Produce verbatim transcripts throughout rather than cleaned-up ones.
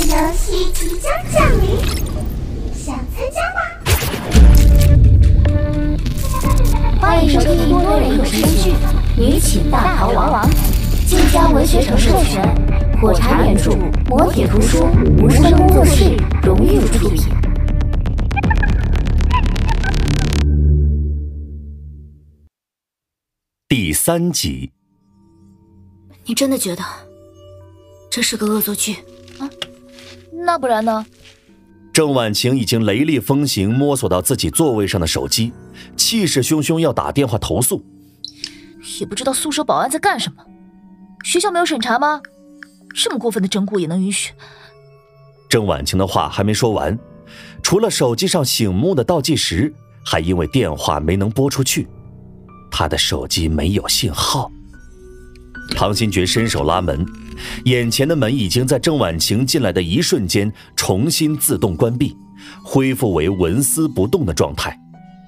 游戏即将降临，想参加吗？ 欢迎收听多人有声剧《女寝大逃亡》，晋江文学城授权，火柴原著，磨铁图书，无声工作室荣誉出品。 第三集。 你真的觉得这是个恶作剧啊？ 那不然呢？ 郑婉晴已经雷厉风行摸索到自己座位上的手机，气势汹汹要打电话投诉。 也不知道宿舍保安在干什么，学校没有审查吗？这么过分的整蛊也能允许？ 郑婉晴的话还没说完，除了手机上醒目的倒计时，还因为电话没能拨出去，她的手机没有信号。唐新觉伸手拉门，眼前的门已经在郑婉晴进来的一瞬间重新自动关闭，恢复为纹丝不动的状态。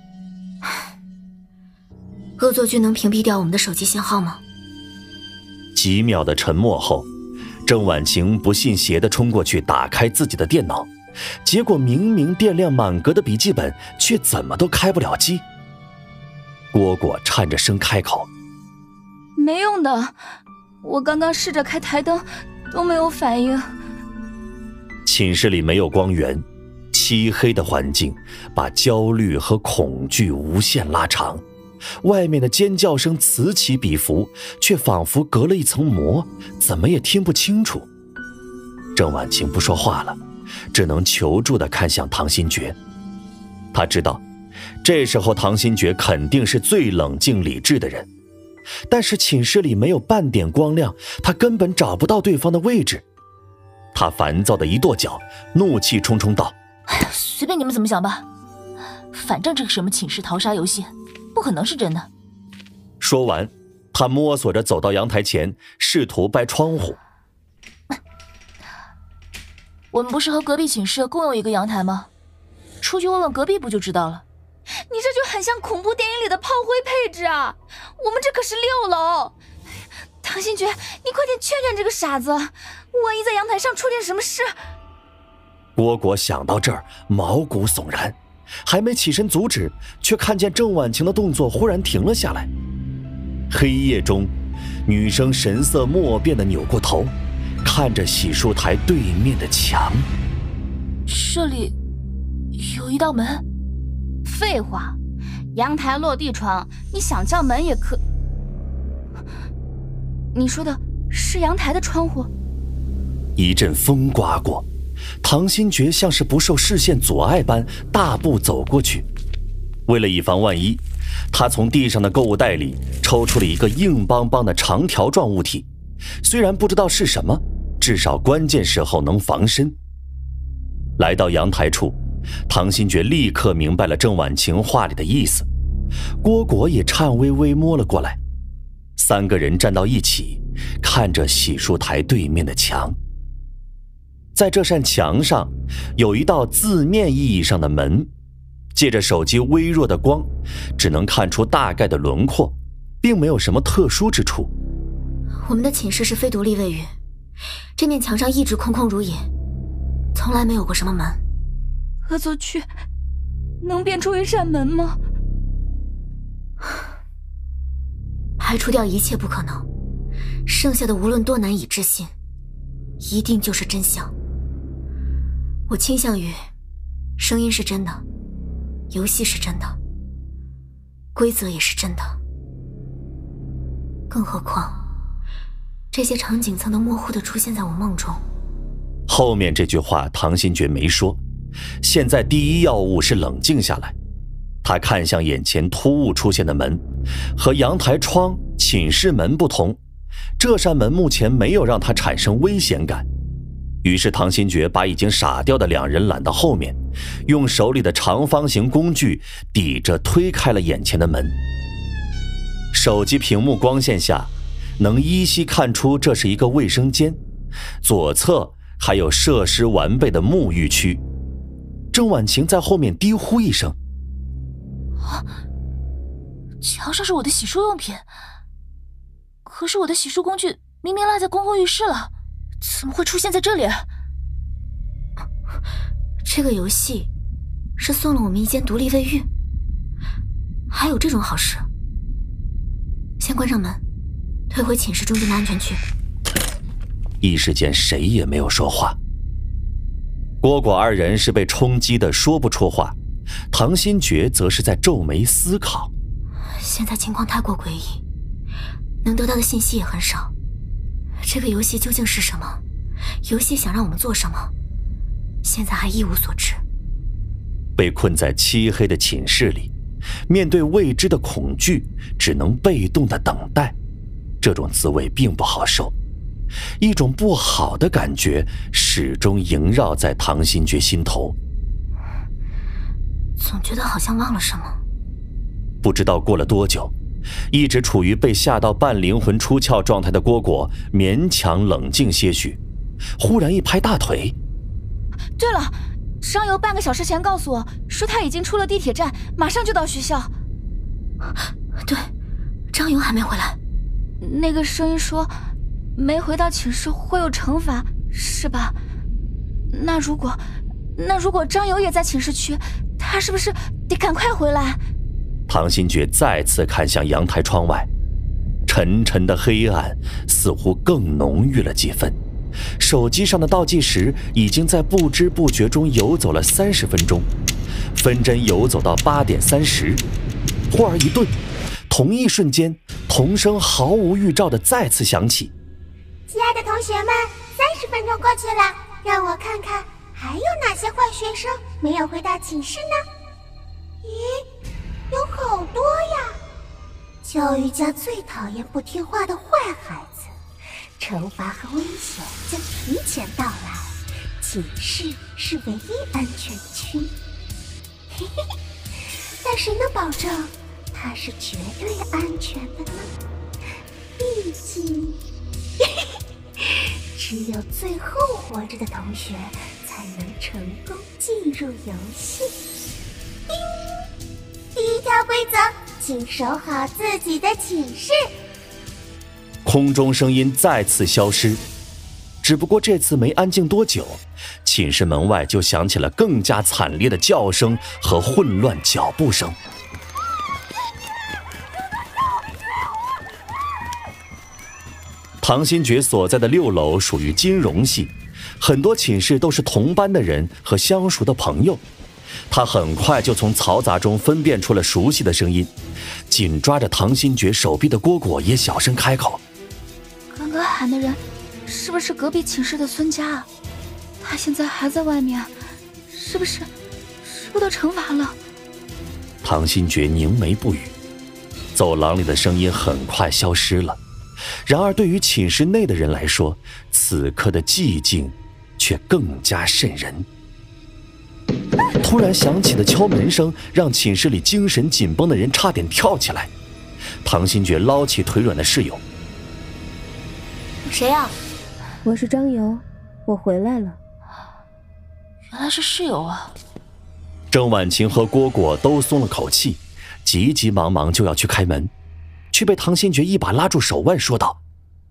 恶作剧能屏蔽掉我们的手机信号吗？ 几秒的沉默后，郑婉晴不信邪地冲过去打开自己的电脑，结果明明电量满格的笔记本却怎么都开不了机。蝈蝈颤着声开口： 没用的，我刚刚试着开台灯都没有反应。 寝室里没有光源，漆黑的环境把焦虑和恐惧无限拉长，外面的尖叫声此起彼伏，却仿佛隔了一层膜，怎么也听不清楚。郑婉晴不说话了，只能求助地看向唐新觉。他知道这时候唐新觉肯定是最冷静理智的人，但是寝室里没有半点光亮，他根本找不到对方的位置。他烦躁的一跺脚，怒气冲冲道： 随便你们怎么想吧，反正这个什么寝室淘沙游戏不可能是真的。 说完，他摸索着走到阳台前，试图掰窗户。 我们不是和隔壁寝室共用一个阳台吗？出去问问隔壁不就知道了。 你这就很像恐怖电影里的炮灰配置啊！我们这可是六楼。唐新觉，你快点劝劝这个傻子，万一在阳台上出点什么事。 蝈蝈想到这儿毛骨悚然，还没起身阻止，却看见郑婉晴的动作忽然停了下来。黑夜中，女生神色莫辨地扭过头，看着洗漱台对面的墙。 这里有一道门。 废话，阳台落地窗，你想叫门也可。你说的是阳台的窗户？ 一阵风刮过，唐新觉像是不受视线阻碍般大步走过去。为了以防万一，他从地上的购物袋里抽出了一个硬邦邦的长条状物体，虽然不知道是什么，至少关键时候能防身。来到阳台处，唐新觉立刻明白了郑婉晴话里的意思，蝈蝈也颤巍巍摸了过来。三个人站到一起，看着洗漱台对面的墙。在这扇墙上有一道字面意义上的门，借着手机微弱的光，只能看出大概的轮廓，并没有什么特殊之处。 我们的寝室是非独立卫浴，这面墙上一直空空如也，从来没有过什么门。 恶作剧能变出一扇门吗？ 排除掉一切不可能，剩下的无论多难以置信，一定就是真相。我倾向于声音是真的，游戏是真的，规则也是真的。更何况这些场景曾能模糊地出现在我梦中。 后面这句话唐新觉没说，现在第一要务是冷静下来。他看向眼前突兀出现的门，和阳台窗、寝室门不同，这扇门目前没有让他产生危险感。于是唐新觉把已经傻掉的两人揽到后面，用手里的长方形工具抵着推开了眼前的门。手机屏幕光线下，能依稀看出这是一个卫生间，左侧还有设施完备的沐浴区。郑婉晴在后面低呼一声： 啊，墙上是我的洗漱用品，可是我的洗漱工具明明落在公共浴室了，怎么会出现在这里？ 这个游戏是送了我们一间独立卫浴，还有这种好事。先关上门，退回寝室中间的安全区。 一时间谁也没有说话。蝈蝈二人是被冲击的说不出话，唐新觉则是在皱眉思考。 现在情况太过诡异，能得到的信息也很少。这个游戏究竟是什么？游戏想让我们做什么？现在还一无所知。 被困在漆黑的寝室里，面对未知的恐惧，只能被动的等待，这种滋味并不好受。一种不好的感觉始终萦绕在唐新觉心头， 总觉得好像忘了什么。 不知道过了多久，一直处于被吓到半灵魂出窍状态的蝈蝈勉强冷静些许，忽然一拍大腿。 对了，张游半个小时前告诉我说他已经出了地铁站，马上就到学校。 对，张游还没回来。 那个声音说没回到寝室会有惩罚，是吧？那如果那如果张游也在寝室区，他是不是得赶快回来？ 唐新觉再次看向阳台窗外，沉沉的黑暗似乎更浓郁了几分。手机上的倒计时已经在不知不觉中游走了三十分钟，分针游走到八点三十，忽而一顿，同一瞬间，童声毫无预兆地再次响起。 亲爱的同学们，三十分钟过去了，让我看看还有哪些坏学生没有回到寝室呢？咦，有好多呀！教育家最讨厌不听话的坏孩子，惩罚和危险将提前到来，寝室是唯一安全区。嘿嘿，但谁能保证它是绝对安全的呢？毕竟只有最后活着的同学才能成功进入游戏。叮，第一条规则，请守好自己的寝室。 空中声音再次消失，只不过这次没安静多久，寝室门外就响起了更加惨烈的叫声和混乱脚步声。唐新觉所在的六楼属于金融系，很多寝室都是同班的人和相熟的朋友。他很快就从嘈杂中分辨出了熟悉的声音，紧抓着唐新觉手臂的蝈蝈也小声开口： 刚刚喊的人是不是隔壁寝室的孙佳啊？他现在还在外面，是不是受到惩罚了？ 唐新觉凝眉不语，走廊里的声音很快消失了。然而对于寝室内的人来说，此刻的寂静却更加瘆人。突然响起的敲门声让寝室里精神紧绷的人差点跳起来。唐新觉捞起腿软的室友： 谁呀、啊？ 我是张游，我回来了。 原来是室友啊。 郑婉晴和蝈蝈都松了口气，急急忙忙就要去开门，却被唐新觉一把拉住手腕说道：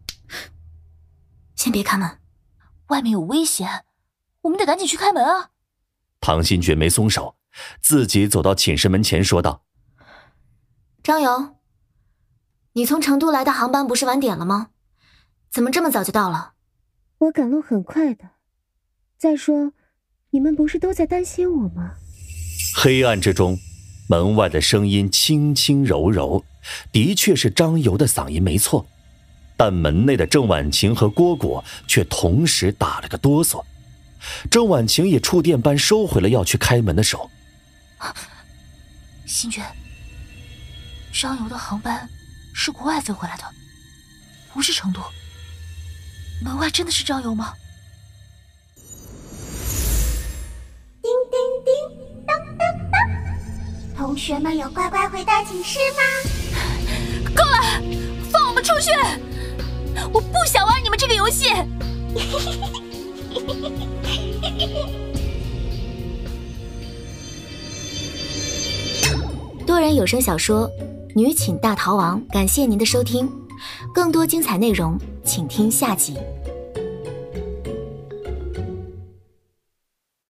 先别开门， 外面有危险，我们得赶紧去开门啊。 唐新觉没松手，自己走到寝室门前说道： 张游，你从成都来的航班不是晚点了吗？怎么这么早就到了？ 我赶路很快的，再说你们不是都在担心我吗？ 黑暗之中，门外的声音轻轻柔柔，的确是张游的嗓音没错，但门内的郑婉晴和蝈蝈却同时打了个哆嗦。郑婉晴也触电般收回了要去开门的手。 新觉，张游的航班是国外飞回来的，不是成都。门外真的是张游吗？ 叮叮叮，当当当，同学们有乖乖回到寝室吗？ 够了，放我们出去！我不想玩你们这个游戏。 多人有声小说《女寝大逃亡》，感谢您的收听，更多精彩内容请听下集。